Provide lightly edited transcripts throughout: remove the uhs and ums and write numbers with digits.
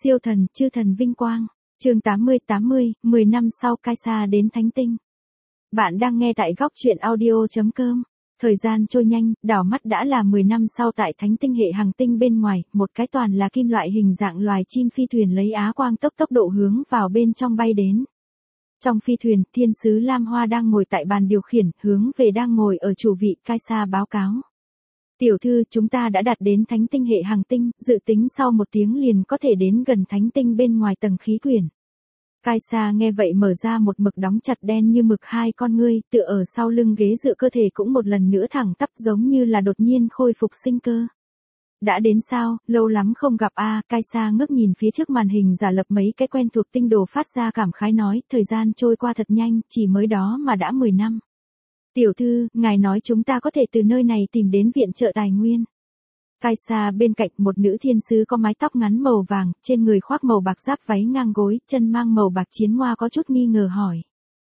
Siêu thần, chư thần vinh quang. Chương 80, 10 năm sau Kaisa đến Thánh Tinh. Bạn đang nghe tại góc truyện audio.com. Thời gian trôi nhanh, đảo mắt đã là 10 năm sau tại Thánh Tinh hệ hành tinh bên ngoài, một cái toàn là kim loại hình dạng loài chim phi thuyền lấy á quang tốc độ hướng vào bên trong bay đến. Trong phi thuyền, thiên sứ Lam Hoa đang ngồi tại bàn điều khiển, hướng về đang ngồi ở chủ vị Kaisa báo cáo. Tiểu thư, chúng ta đã đạt đến Thánh Tinh hệ hành tinh, dự tính sau 1 tiếng liền có thể đến gần Thánh Tinh bên ngoài tầng khí quyển. Kaisa nghe vậy mở ra một mực đóng chặt đen như mực hai con ngươi, tựa ở sau lưng ghế dựa, cơ thể cũng một lần nữa thẳng tắp giống như là đột nhiên khôi phục sinh cơ. Đã đến sao, lâu lắm không gặp a. Kaisa ngước nhìn phía trước màn hình giả lập mấy cái quen thuộc tinh đồ, phát ra cảm khái nói, thời gian trôi qua thật nhanh, chỉ mới đó mà đã 10 năm. Tiểu thư, ngài nói chúng ta có thể từ nơi này tìm đến viện trợ tài nguyên. Kaisa bên cạnh một nữ thiên sứ có mái tóc ngắn màu vàng, trên người khoác màu bạc giáp váy ngang gối, chân mang màu bạc chiến hoa có chút nghi ngờ hỏi.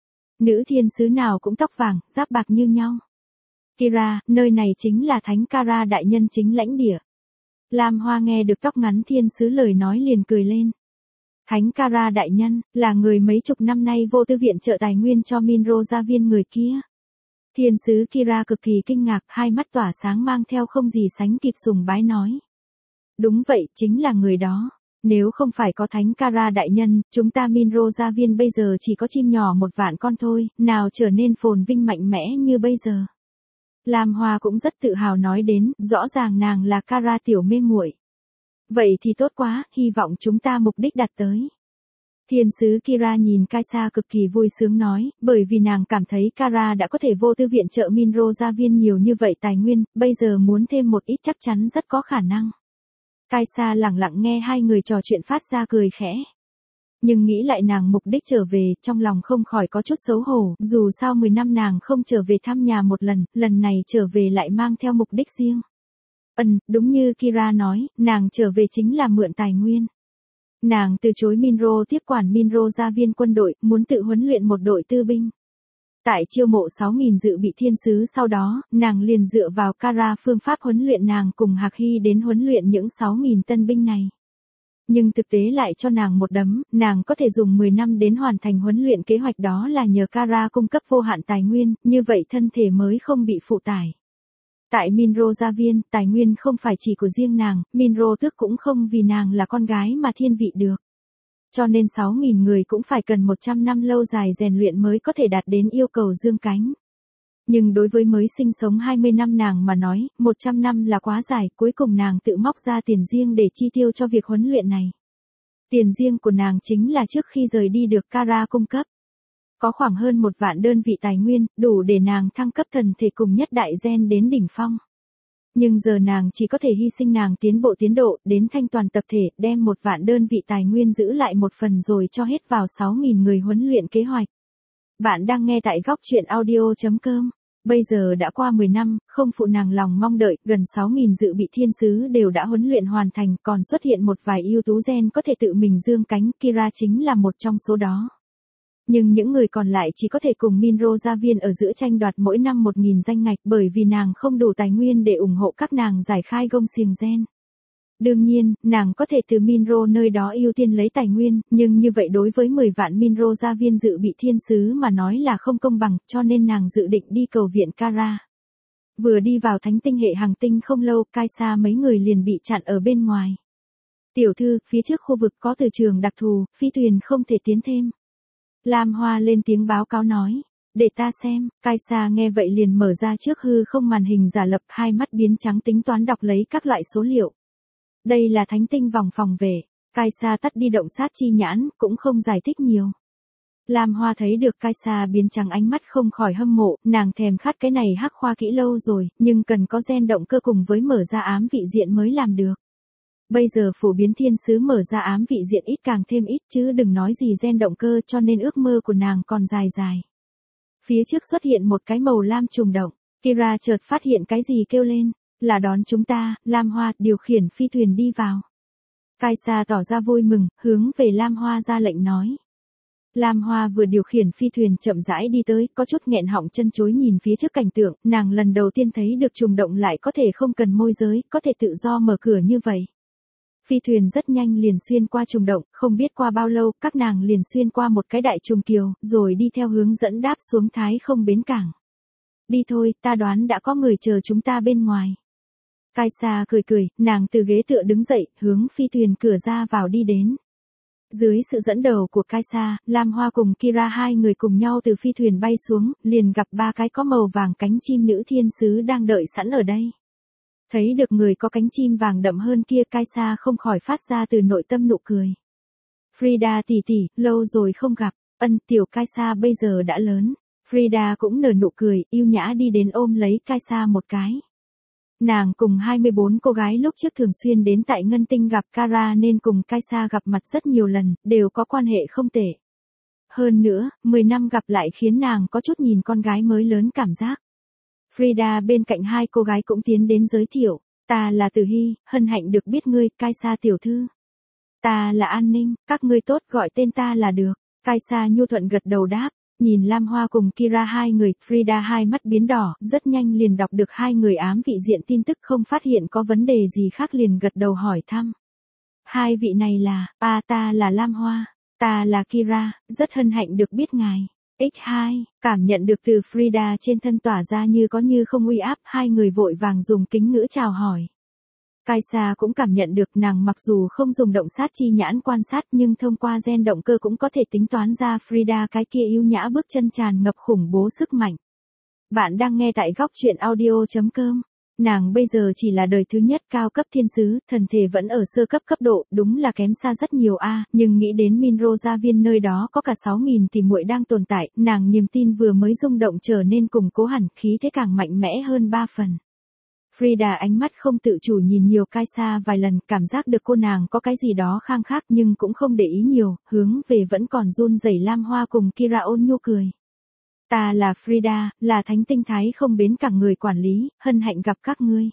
Nữ thiên sứ nào cũng tóc vàng, giáp bạc như nhau. Kira, nơi này chính là Thánh Kara đại nhân chính lãnh địa. Lam Hoa nghe được tóc ngắn thiên sứ lời nói liền cười lên. Thánh Kara đại nhân, là người mấy chục năm nay vô tư viện trợ tài nguyên cho Minro gia viên người kia. Thiên sứ Kira cực kỳ kinh ngạc, hai mắt tỏa sáng mang theo không gì sánh kịp sùng bái nói. Đúng vậy, chính là người đó. Nếu không phải có Thánh Kara đại nhân, chúng ta Minro gia viên bây giờ chỉ có chim nhỏ 1 vạn con thôi, nào trở nên phồn vinh mạnh mẽ như bây giờ. Lam Hoa cũng rất tự hào nói đến, rõ ràng nàng là Kara tiểu mê muội. Vậy thì tốt quá, hy vọng chúng ta mục đích đạt tới. Thiên sứ Kira nhìn Kaisa cực kỳ vui sướng nói, bởi vì nàng cảm thấy Kara đã có thể vô tư viện trợ Minro gia viên nhiều như vậy tài nguyên, bây giờ muốn thêm một ít chắc chắn rất có khả năng. Kaisa lặng lặng nghe hai người trò chuyện phát ra cười khẽ. Nhưng nghĩ lại nàng mục đích trở về, trong lòng không khỏi có chút xấu hổ, dù sao 10 năm nàng không trở về thăm nhà một lần này trở về lại mang theo mục đích riêng. Đúng như Kira nói, nàng trở về chính là mượn tài nguyên. Nàng từ chối Minro tiếp quản Minro gia viên quân đội, muốn tự huấn luyện một đội tư binh. Tại chiêu mộ 6.000 dự bị thiên sứ sau đó, nàng liền dựa vào Kara phương pháp huấn luyện nàng cùng Hạc Hy đến huấn luyện những 6.000 tân binh này. Nhưng thực tế lại cho nàng một đấm, nàng có thể dùng 10 năm đến hoàn thành huấn luyện kế hoạch, đó là nhờ Kara cung cấp vô hạn tài nguyên, như vậy thân thể mới không bị phụ tải. Tại Minro gia viên, tài nguyên không phải chỉ của riêng nàng, Minro tước cũng không vì nàng là con gái mà thiên vị được. Cho nên 6.000 người cũng phải cần 100 năm lâu dài rèn luyện mới có thể đạt đến yêu cầu dương cánh. Nhưng đối với mới sinh sống 20 năm nàng mà nói, 100 năm là quá dài, cuối cùng nàng tự móc ra tiền riêng để chi tiêu cho việc huấn luyện này. Tiền riêng của nàng chính là trước khi rời đi được Kara cung cấp. Có khoảng hơn 1 vạn đơn vị tài nguyên, đủ để nàng thăng cấp thần thể cùng nhất đại gen đến đỉnh phong. Nhưng giờ nàng chỉ có thể hy sinh nàng tiến độ, đến thanh toàn tập thể, đem 1 vạn đơn vị tài nguyên giữ lại một phần rồi cho hết vào 6.000 người huấn luyện kế hoạch. Bạn đang nghe tại góc truyện audio.com. Bây giờ đã qua 10 năm, không phụ nàng lòng mong đợi, gần 6.000 dự bị thiên sứ đều đã huấn luyện hoàn thành, còn xuất hiện một vài ưu tú gen có thể tự mình dương cánh, Kira chính là một trong số đó. Nhưng những người còn lại chỉ có thể cùng Minro gia viên ở giữa tranh đoạt mỗi năm 1.000 danh ngạch, bởi vì nàng không đủ tài nguyên để ủng hộ các nàng giải khai gông xiềng gen. Đương nhiên, nàng có thể từ Minro nơi đó ưu tiên lấy tài nguyên, nhưng như vậy đối với 10 vạn Minro gia viên dự bị thiên sứ mà nói là không công bằng, cho nên nàng dự định đi cầu viện Kara. Vừa đi vào Thánh Tinh hệ hành tinh không lâu, Kaisa mấy người liền bị chặn ở bên ngoài. Tiểu thư, phía trước khu vực có từ trường đặc thù, phi thuyền không thể tiến thêm. Lam Hoa lên tiếng báo cáo nói. Để ta xem. Kaisa nghe vậy liền mở ra trước hư không màn hình giả lập, hai mắt biến trắng tính toán đọc lấy các loại số liệu. Đây là Thánh Tinh vòng phòng vệ. Kaisa tắt đi động sát chi nhãn, cũng không giải thích nhiều. Lam Hoa thấy được Kaisa biến trắng ánh mắt không khỏi hâm mộ, nàng thèm khát cái này hắc khoa kỹ lâu rồi, nhưng cần có gen động cơ cùng với mở ra ám vị diện mới làm được. Bây giờ phổ biến thiên sứ mở ra ám vị diện ít càng thêm ít, chứ đừng nói gì gen động cơ, cho nên ước mơ của nàng còn dài dài. Phía trước xuất hiện một cái màu lam trùng động, Kira chợt phát hiện cái gì kêu lên, là đón chúng ta. Lam Hoa điều khiển phi thuyền đi vào. Kaisa tỏ ra vui mừng, hướng về Lam Hoa ra lệnh nói. Lam Hoa vừa điều khiển phi thuyền chậm rãi đi tới, có chút nghẹn họng chân chối nhìn phía trước cảnh tượng, nàng lần đầu tiên thấy được trùng động lại có thể không cần môi giới, có thể tự do mở cửa như vậy. Phi thuyền rất nhanh liền xuyên qua trùng động, không biết qua bao lâu, các nàng liền xuyên qua một cái đại trùng kiều, rồi đi theo hướng dẫn đáp xuống Thái Không bến cảng. Đi thôi, ta đoán đã có người chờ chúng ta bên ngoài. Kaisa cười cười, nàng từ ghế tựa đứng dậy, hướng phi thuyền cửa ra vào đi đến. Dưới sự dẫn đầu của Kaisa, Lam Hoa cùng Kira hai người cùng nhau từ phi thuyền bay xuống, liền gặp ba cái có màu vàng cánh chim nữ thiên sứ đang đợi sẵn ở đây. Thấy được người có cánh chim vàng đậm hơn kia, Kaisa không khỏi phát ra từ nội tâm nụ cười. Frida tỷ tỷ, lâu rồi không gặp, tiểu Kaisa bây giờ đã lớn. Frida cũng nở nụ cười, yêu nhã đi đến ôm lấy Kaisa một cái. Nàng cùng 24 cô gái lúc trước thường xuyên đến tại Ngân Tinh gặp Kara nên cùng Kaisa gặp mặt rất nhiều lần, đều có quan hệ không tệ. Hơn nữa, 10 năm gặp lại khiến nàng có chút nhìn con gái mới lớn cảm giác. Frida bên cạnh hai cô gái cũng tiến đến giới thiệu, ta là Từ Hy, hân hạnh được biết ngươi, Kaisa tiểu thư. Ta là An Ninh, các ngươi tốt gọi tên ta là được. Kaisa nhu thuận gật đầu đáp. Nhìn Lam Hoa cùng Kira hai người, Frida hai mắt biến đỏ, rất nhanh liền đọc được hai người ám vị diện tin tức không phát hiện có vấn đề gì khác liền gật đầu hỏi thăm. Hai vị này là, ta là Lam Hoa, ta là Kira, rất hân hạnh được biết ngài. X2, cảm nhận được từ Frida trên thân tỏa ra như có như không uy áp, hai người vội vàng dùng kính ngữ chào hỏi. Kaisa cũng cảm nhận được nàng mặc dù không dùng động sát chi nhãn quan sát nhưng thông qua gen động cơ cũng có thể tính toán ra Frida cái kia yêu nhã bước chân tràn ngập khủng bố sức mạnh. Bạn đang nghe tại góc truyện audio.com. Nàng bây giờ chỉ là đời thứ nhất cao cấp thiên sứ, thần thể vẫn ở sơ cấp cấp độ, đúng là kém xa rất nhiều nhưng nghĩ đến Minro gia viên nơi đó có cả 6.000 tỷ muội đang tồn tại, nàng niềm tin vừa mới rung động trở nên củng cố hẳn, khí thế càng mạnh mẽ hơn 3 phần. Frida ánh mắt không tự chủ nhìn nhiều Kaisa vài lần, cảm giác được cô nàng có cái gì đó khang khác nhưng cũng không để ý nhiều, hướng về vẫn còn run rẩy Lam Hoa cùng Kira ôn nhu cười. Ta là Frida, là Thánh Tinh Thái Không bến cảng người quản lý, hân hạnh gặp các ngươi.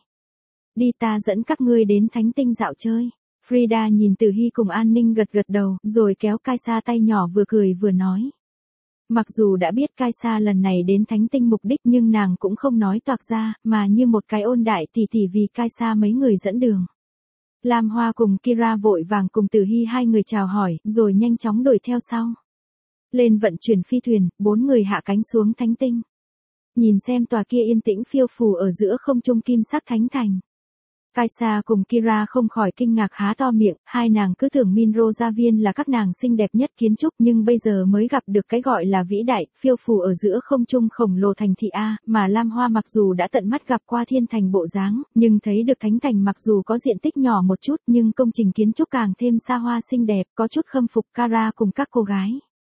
Đi ta dẫn các ngươi đến Thánh Tinh dạo chơi. Frida nhìn Từ Hy cùng An Ninh gật gật đầu, rồi kéo Kaisa tay nhỏ vừa cười vừa nói. Mặc dù đã biết Kaisa lần này đến Thánh Tinh mục đích nhưng nàng cũng không nói toạc ra, mà như một cái ôn đại tỷ tỷ vì Kaisa mấy người dẫn đường. Lam Hoa cùng Kira vội vàng cùng Từ Hy hai người chào hỏi, rồi nhanh chóng đuổi theo sau. Lên vận chuyển phi thuyền, 4 người hạ cánh xuống Thánh Tinh. Nhìn xem tòa kia yên tĩnh phiêu phù ở giữa không trung kim sắc thánh thành. Kaisa cùng Kira không khỏi kinh ngạc há to miệng, hai nàng cứ tưởng Minro gia viên là các nàng xinh đẹp nhất kiến trúc nhưng bây giờ mới gặp được cái gọi là vĩ đại, phiêu phù ở giữa không trung khổng lồ thành thị mà Lam Hoa mặc dù đã tận mắt gặp qua thiên thành bộ dáng, nhưng thấy được thánh thành mặc dù có diện tích nhỏ một chút nhưng công trình kiến trúc càng thêm xa hoa xinh đẹp, có chút khâm phục Kara cùng các cô gái.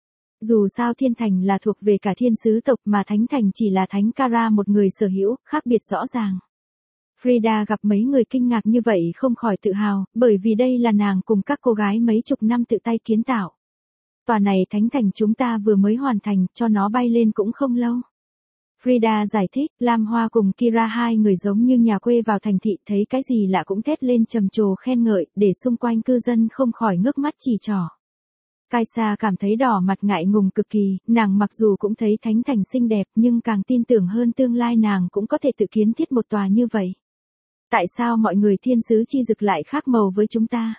Dù sao thiên thành là thuộc về cả thiên sứ tộc mà thánh thành chỉ là thánh Kara một người sở hữu, khác biệt rõ ràng. Frida gặp mấy người kinh ngạc như vậy không khỏi tự hào, bởi vì đây là nàng cùng các cô gái mấy chục năm tự tay kiến tạo. Tòa này thánh thành chúng ta vừa mới hoàn thành, cho nó bay lên cũng không lâu. Frida giải thích, Lam Hoa cùng Kira hai người giống như nhà quê vào thành thị thấy cái gì lạ cũng thét lên trầm trồ khen ngợi, để xung quanh cư dân không khỏi ngước mắt chỉ trỏ. Kaisa cảm thấy đỏ mặt ngại ngùng cực kỳ, nàng mặc dù cũng thấy thánh thành xinh đẹp nhưng càng tin tưởng hơn tương lai nàng cũng có thể tự kiến thiết một tòa như vậy. Tại sao mọi người thiên sứ chi dực lại khác màu với chúng ta?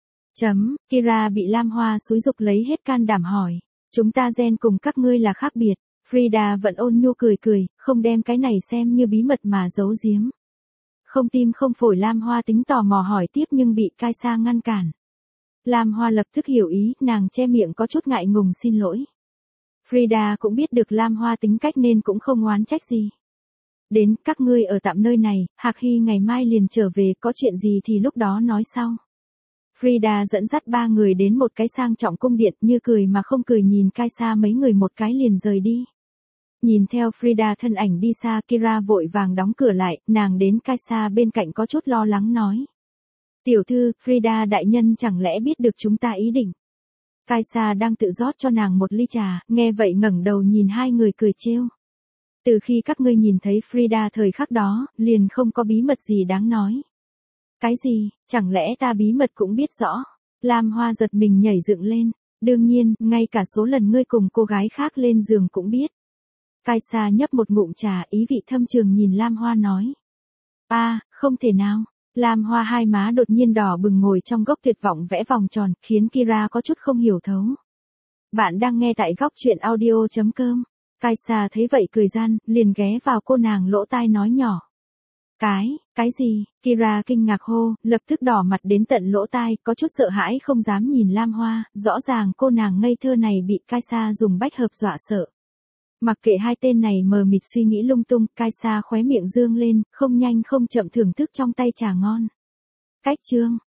Kira bị Lam Hoa xúi giục lấy hết can đảm hỏi. Chúng ta gen cùng các ngươi là khác biệt. Frida vẫn ôn nhu cười cười, không đem cái này xem như bí mật mà giấu giếm. Không tim không phổi Lam Hoa tính tò mò hỏi tiếp nhưng bị Kaisa ngăn cản. Lam Hoa lập tức hiểu ý, nàng che miệng có chút ngại ngùng xin lỗi. Frida cũng biết được Lam Hoa tính cách nên cũng không oán trách gì. Đến, các ngươi ở tạm nơi này, Hạc Hy ngày mai liền trở về, có chuyện gì thì lúc đó nói sau. Frida dẫn dắt ba người đến một cái sang trọng cung điện như cười mà không cười nhìn Kaisa mấy người một cái liền rời đi. Nhìn theo Frida thân ảnh đi xa Kira vội vàng đóng cửa lại, nàng đến Kaisa bên cạnh có chút lo lắng nói. Tiểu thư, Frida đại nhân chẳng lẽ biết được chúng ta ý định. Kaisa đang tự rót cho nàng một ly trà, nghe vậy ngẩng đầu nhìn hai người cười trêu. Từ khi các ngươi nhìn thấy Frida thời khắc đó, liền không có bí mật gì đáng nói. Cái gì, chẳng lẽ ta bí mật cũng biết rõ. Lam Hoa giật mình nhảy dựng lên. Đương nhiên, ngay cả số lần ngươi cùng cô gái khác lên giường cũng biết. Kaisa nhấp một ngụm trà ý vị thâm trường nhìn Lam Hoa nói. Không thể nào. Lam Hoa hai má đột nhiên đỏ bừng ngồi trong góc tuyệt vọng vẽ vòng tròn, khiến Kira có chút không hiểu thấu. Bạn đang nghe tại góc truyện audio.com. Kaisa thấy vậy cười gian, liền ghé vào cô nàng lỗ tai nói nhỏ. Cái gì? Kira kinh ngạc hô, lập tức đỏ mặt đến tận lỗ tai, có chút sợ hãi không dám nhìn Lam Hoa, rõ ràng cô nàng ngây thơ này bị Kaisa dùng bách hợp dọa sợ. Mặc kệ hai tên này mờ mịt suy nghĩ lung tung, Kaisa khóe miệng dương lên, không nhanh không chậm thưởng thức trong tay trà ngon. Cách chương